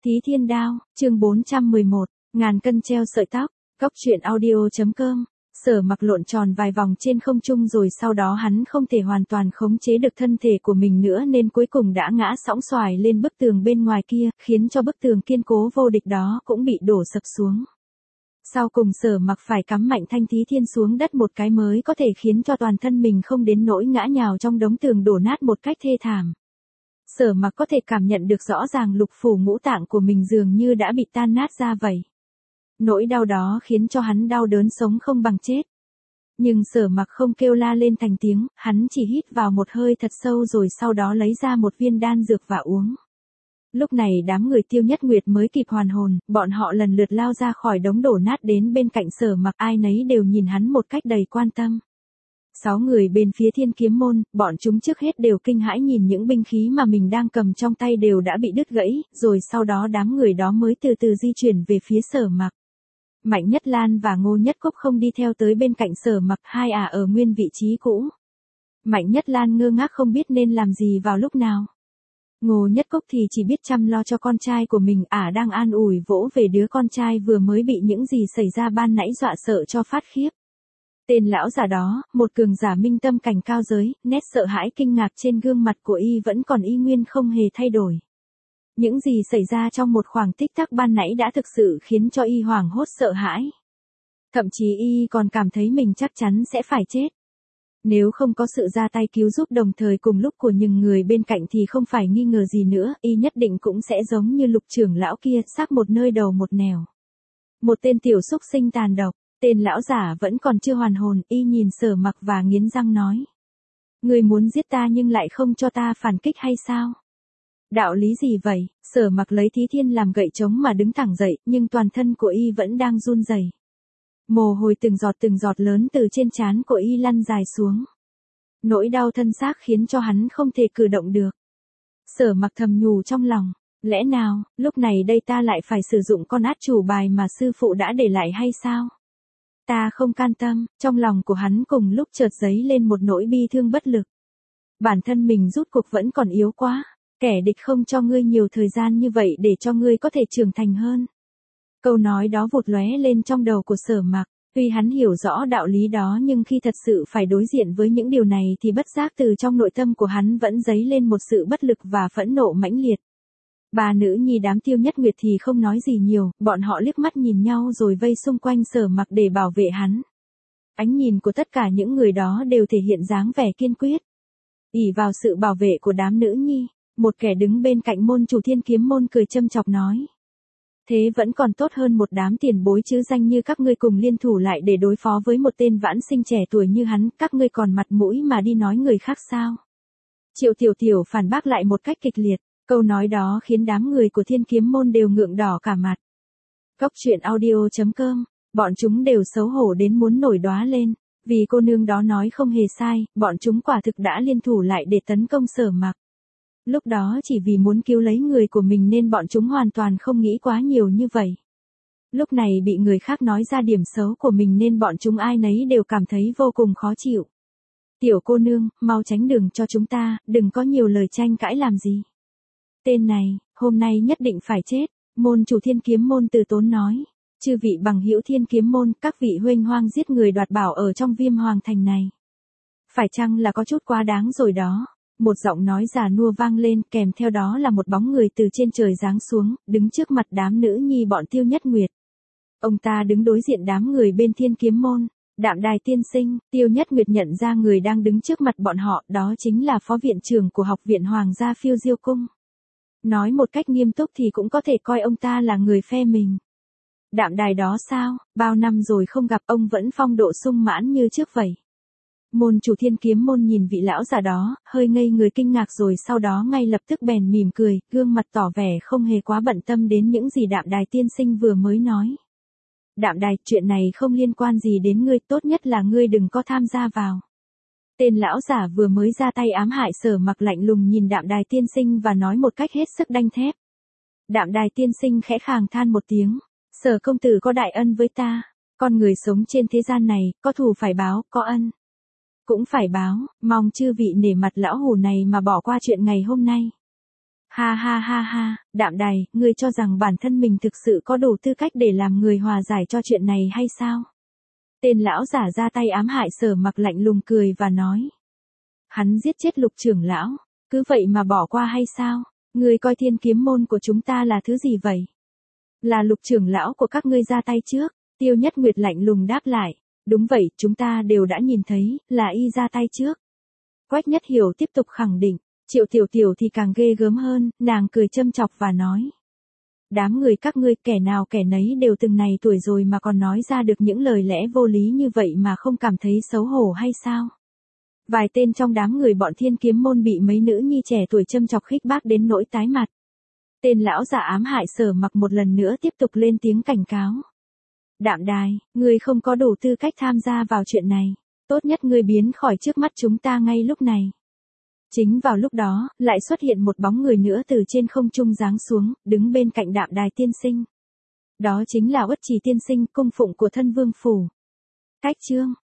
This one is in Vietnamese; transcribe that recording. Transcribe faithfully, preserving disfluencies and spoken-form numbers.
Thí Thiên Đao, chương bốn trăm mười một, ngàn cân treo sợi tóc, Cóc truyện audio chấm com. Sở Mặc lộn tròn vài vòng trên không trung rồi sau đó hắn không thể hoàn toàn khống chế được thân thể của mình nữa nên cuối cùng đã ngã sõng xoài lên bức tường bên ngoài kia, khiến cho bức tường kiên cố vô địch đó cũng bị đổ sập xuống. Sau cùng Sở Mặc phải cắm mạnh thanh Thí Thiên xuống đất một cái mới có thể khiến cho toàn thân mình không đến nỗi ngã nhào trong đống tường đổ nát một cách thê thảm. Sở Mặc có thể cảm nhận được rõ ràng lục phủ ngũ tạng của mình dường như đã bị tan nát ra vậy. Nỗi đau đó khiến cho hắn đau đớn sống không bằng chết. Nhưng Sở Mặc không kêu la lên thành tiếng, hắn chỉ hít vào một hơi thật sâu rồi sau đó lấy ra một viên đan dược và uống. Lúc này đám người Tiêu Nhất Nguyệt mới kịp hoàn hồn, bọn họ lần lượt lao ra khỏi đống đổ nát đến bên cạnh Sở Mặc, ai nấy đều nhìn hắn một cách đầy quan tâm. Sáu người bên phía Thiên Kiếm Môn, bọn chúng trước hết đều kinh hãi nhìn những binh khí mà mình đang cầm trong tay đều đã bị đứt gãy, rồi sau đó đám người đó mới từ từ di chuyển về phía Sở Mặc. Mạnh Nhất Lan và Ngô Nhất Cốc không đi theo tới bên cạnh Sở Mặc, hai ả ở nguyên vị trí cũ. Mạnh Nhất Lan ngơ ngác không biết nên làm gì vào lúc nào. Ngô Nhất Cốc thì chỉ biết chăm lo cho con trai của mình, ả đang an ủi vỗ về đứa con trai vừa mới bị những gì xảy ra ban nãy dọa sợ cho phát khiếp. Tên lão già đó, một cường giả minh tâm cảnh cao giới, nét sợ hãi kinh ngạc trên gương mặt của y vẫn còn y nguyên không hề thay đổi. Những gì xảy ra trong một khoảng tích tắc ban nãy đã thực sự khiến cho y hoảng hốt sợ hãi. Thậm chí y còn cảm thấy mình chắc chắn sẽ phải chết. Nếu không có sự ra tay cứu giúp đồng thời cùng lúc của những người bên cạnh thì không phải nghi ngờ gì nữa, y nhất định cũng sẽ giống như Lục trưởng lão kia, xác một nơi đầu một nẻo. Một tên tiểu xúc sinh tàn độc. Tên lão giả vẫn còn chưa hoàn hồn, y nhìn Sở Mặc và nghiến răng nói. Người muốn giết ta nhưng lại không cho ta phản kích hay sao? Đạo lý gì vậy? Sở Mặc lấy Thí Thiên làm gậy trống mà đứng thẳng dậy, nhưng toàn thân của y vẫn đang run rẩy. Mồ hôi từng giọt từng giọt lớn từ trên trán của y lăn dài xuống. Nỗi đau thân xác khiến cho hắn không thể cử động được. Sở Mặc thầm nhủ trong lòng. Lẽ nào, lúc này đây ta lại phải sử dụng con át chủ bài mà sư phụ đã để lại hay sao? Ta không can tâm, trong lòng của hắn cùng lúc chợt dấy lên một nỗi bi thương bất lực. Bản thân mình rút cuộc vẫn còn yếu quá, kẻ địch không cho ngươi nhiều thời gian như vậy để cho ngươi có thể trưởng thành hơn. Câu nói đó vụt lóe lên trong đầu của Sở Mặc, tuy hắn hiểu rõ đạo lý đó nhưng khi thật sự phải đối diện với những điều này thì bất giác từ trong nội tâm của hắn vẫn dấy lên một sự bất lực và phẫn nộ mãnh liệt. Ba nữ nhi đám Tiêu Nhất Nguyệt thì không nói gì nhiều, bọn họ liếc mắt nhìn nhau rồi vây xung quanh Sở Mặc để bảo vệ hắn. Ánh nhìn của tất cả những người đó đều thể hiện dáng vẻ kiên quyết. ỷ vào sự bảo vệ của đám nữ nhi, một kẻ đứng bên cạnh môn chủ Thiên Kiếm Môn cười châm chọc nói. Thế vẫn còn tốt hơn một đám tiền bối chứ danh như các ngươi cùng liên thủ lại để đối phó với một tên vãn sinh trẻ tuổi như hắn, các ngươi còn mặt mũi mà đi nói người khác sao? Triệu Tiểu Tiểu phản bác lại một cách kịch liệt. Câu nói đó khiến đám người của Thiên Kiếm Môn đều ngượng đỏ cả mặt. Cóc truyện audio chấm com, bọn chúng đều xấu hổ đến muốn nổi đóa lên. Vì cô nương đó nói không hề sai, bọn chúng quả thực đã liên thủ lại để tấn công Sở Mặc. Lúc đó chỉ vì muốn cứu lấy người của mình nên bọn chúng hoàn toàn không nghĩ quá nhiều như vậy. Lúc này bị người khác nói ra điểm xấu của mình nên bọn chúng ai nấy đều cảm thấy vô cùng khó chịu. Tiểu cô nương, mau tránh đường cho chúng ta, đừng có nhiều lời tranh cãi làm gì. Tên này, hôm nay nhất định phải chết, môn chủ Thiên Kiếm Môn từ tốn nói. Chư vị bằng hữu Thiên Kiếm Môn, các vị huênh hoang giết người đoạt bảo ở trong Viêm Hoàng Thành này. Phải chăng là có chút quá đáng rồi đó? Một giọng nói già nua vang lên, kèm theo đó là một bóng người từ trên trời giáng xuống, đứng trước mặt đám nữ nhi bọn Tiêu Nhất Nguyệt. Ông ta đứng đối diện đám người bên Thiên Kiếm Môn. Đạm Đài tiên sinh, Tiêu Nhất Nguyệt nhận ra người đang đứng trước mặt bọn họ, đó chính là phó viện trưởng của Học viện Hoàng gia Phiêu Diêu Cung. Nói một cách nghiêm túc thì cũng có thể coi ông ta là người phe mình. Đạm Đài đó sao, bao năm rồi không gặp ông vẫn phong độ sung mãn như trước vậy. Môn chủ Thiên Kiếm Môn nhìn vị lão già đó, hơi ngây người kinh ngạc rồi sau đó ngay lập tức bèn mỉm cười, gương mặt tỏ vẻ không hề quá bận tâm đến những gì Đạm Đài tiên sinh vừa mới nói. Đạm Đài, chuyện này không liên quan gì đến ngươi, tốt nhất là ngươi đừng có tham gia vào. Tên lão giả vừa mới ra tay ám hại Sở Mặc lạnh lùng nhìn Đạm Đài tiên sinh và nói một cách hết sức đanh thép. Đạm Đài tiên sinh khẽ khàng than một tiếng. Sở công tử có đại ân với ta. Con người sống trên thế gian này, có thù phải báo, có ân cũng phải báo, mong chư vị nể mặt lão hủ này mà bỏ qua chuyện ngày hôm nay. Ha ha ha ha, Đạm Đài, ngươi cho rằng bản thân mình thực sự có đủ tư cách để làm người hòa giải cho chuyện này hay sao? Tên lão giả ra tay ám hại Sở Mặc lạnh lùng cười và nói. Hắn giết chết Lục trưởng lão, cứ vậy mà bỏ qua hay sao? Ngươi coi Thiên Kiếm môn của chúng ta là thứ gì vậy? Là Lục trưởng lão của các ngươi ra tay trước, Tiêu Nhất Nguyệt lạnh lùng đáp lại. Đúng vậy, chúng ta đều đã nhìn thấy, là y ra tay trước. Quách Nhất Hiểu tiếp tục khẳng định. Triệu Tiểu Tiểu thì càng ghê gớm hơn, nàng cười châm chọc và nói. Đám người các ngươi kẻ nào kẻ nấy đều từng này tuổi rồi mà còn nói ra được những lời lẽ vô lý như vậy mà không cảm thấy xấu hổ hay sao? Vài tên trong đám người bọn Thiên Kiếm môn bị mấy nữ nhi trẻ tuổi châm chọc khích bác đến nỗi tái mặt. Tên lão giả ám hại Sở Mặc một lần nữa tiếp tục lên tiếng cảnh cáo. Đạm Đài, ngươi không có đủ tư cách tham gia vào chuyện này. Tốt nhất ngươi biến khỏi trước mắt chúng ta ngay lúc này. Chính vào lúc đó, lại xuất hiện một bóng người nữa từ trên không trung giáng xuống, đứng bên cạnh Đạm Đài tiên sinh. Đó chính là Uất Trì tiên sinh, cung phụng của Thân Vương phủ. Cách chương